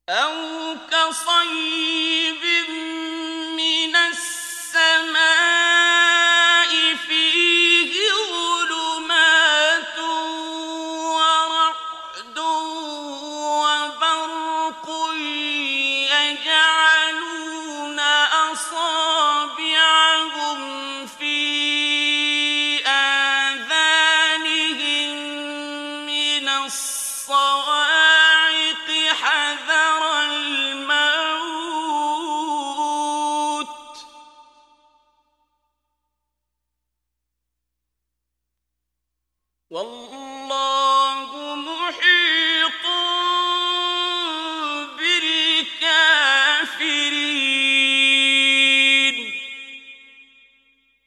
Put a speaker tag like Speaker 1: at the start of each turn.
Speaker 1: أَوْ كَصَيِّبٍ مِّنَ السَّمَاءِ فِيهِ ظُلُمَاتٌ وَرَعْدٌ وَبَرْقٌ يَجْعَلُونَ أَصَابِعَهُمْ فِي آذَانِهِم مِّنَ الصَّوَاعِقِ حَذَرَ الْمَوْتِ ۚ والله